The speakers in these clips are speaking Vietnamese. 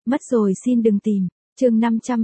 Mất rồi xin đừng tìm. Chương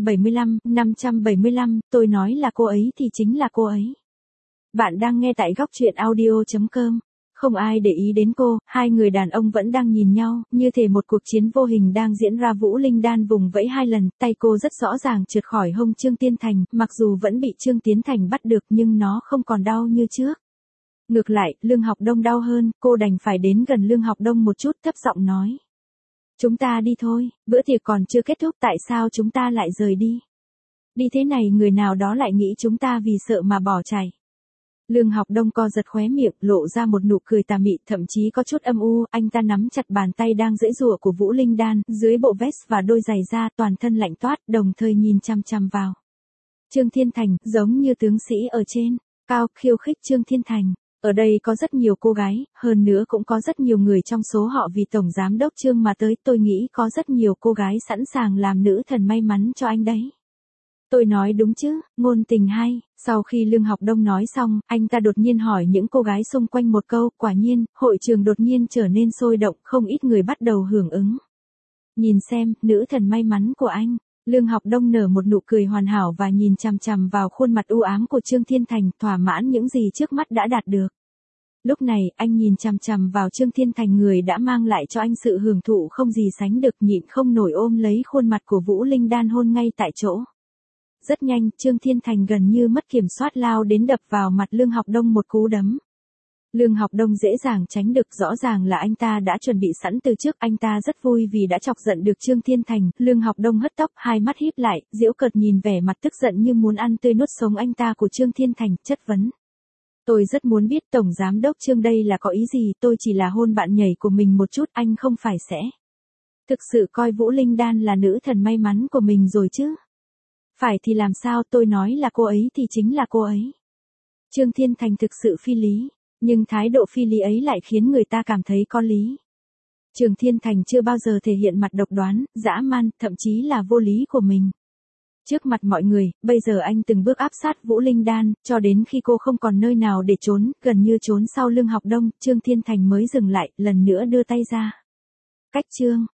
575, tôi nói là cô ấy thì chính là cô ấy. Bạn đang nghe tại góc truyện audio.com. Không ai để ý đến cô, hai người đàn ông vẫn đang nhìn nhau, như thể một cuộc chiến vô hình đang diễn ra. Vũ Linh Đan vùng vẫy hai lần, tay cô rất rõ ràng trượt khỏi hông Trương Tiên Thành, mặc dù vẫn bị Trương Tiến Thành bắt được nhưng nó không còn đau như trước. Ngược lại, Lương Học Đông đau hơn, cô đành phải đến gần Lương Học Đông một chút thấp giọng nói. Chúng ta đi thôi, bữa tiệc còn chưa kết thúc, tại sao chúng ta lại rời đi? Đi thế này người nào đó lại nghĩ chúng ta vì sợ mà bỏ chạy. Lương Học Đông co giật khóe miệng, lộ ra một nụ cười tà mị, thậm chí có chút âm u. Anh ta nắm chặt bàn tay đang giãy giụa của Vũ Linh Đan, dưới bộ vest và đôi giày da, toàn thân lạnh toát, đồng thời nhìn chăm chăm vào Trương Thiên Thành, giống như tướng sĩ ở trên cao, khiêu khích Trương Thiên Thành. Ở đây có rất nhiều cô gái, hơn nữa cũng có rất nhiều người trong số họ vì Tổng Giám Đốc Trương mà tới. Tôi nghĩ có rất nhiều cô gái sẵn sàng làm nữ thần may mắn cho anh đấy. Tôi nói đúng chứ, ngôn tình hay. Sau khi Lương Học Đông nói xong, anh ta đột nhiên hỏi những cô gái xung quanh một câu, quả nhiên, hội trường đột nhiên trở nên sôi động, không ít người bắt đầu hưởng ứng. Nhìn xem, nữ thần may mắn của anh. Lương Học Đông nở một nụ cười hoàn hảo và nhìn chằm chằm vào khuôn mặt u ám của Trương Thiên Thành, thỏa mãn những gì trước mắt đã đạt được. Lúc này, anh nhìn chằm chằm vào Trương Thiên Thành, người đã mang lại cho anh sự hưởng thụ không gì sánh được, nhịn không nổi ôm lấy khuôn mặt của Vũ Linh Đan hôn ngay tại chỗ. Rất nhanh, Trương Thiên Thành gần như mất kiểm soát lao đến đập vào mặt Lương Học Đông một cú đấm. Lương Học Đông dễ dàng tránh được, rõ ràng là anh ta đã chuẩn bị sẵn từ trước. Anh ta rất vui vì đã chọc giận được Trương Thiên Thành. Lương Học Đông hất tóc, hai mắt híp lại, giễu cợt nhìn vẻ mặt tức giận như muốn ăn tươi nuốt sống anh ta của Trương Thiên Thành, chất vấn. Tôi rất muốn biết Tổng Giám Đốc Trương đây là có ý gì, tôi chỉ là hôn bạn nhảy của mình một chút, anh không phải sẽ thực sự coi Vũ Linh Đan là nữ thần may mắn của mình rồi chứ? Phải thì làm sao, tôi nói là cô ấy thì chính là cô ấy. Trương Thiên Thành thực sự phi lý, nhưng thái độ phi lý ấy lại khiến người ta cảm thấy có lý. Trương Thiên Thành chưa bao giờ thể hiện mặt độc đoán, dã man, thậm chí là vô lý của mình. Trước mặt mọi người, bây giờ anh từng bước áp sát Vũ Linh Đan, cho đến khi cô không còn nơi nào để trốn, gần như trốn sau Lương Học Đông, Trương Thiên Thành mới dừng lại, lần nữa đưa tay ra. Cách Trương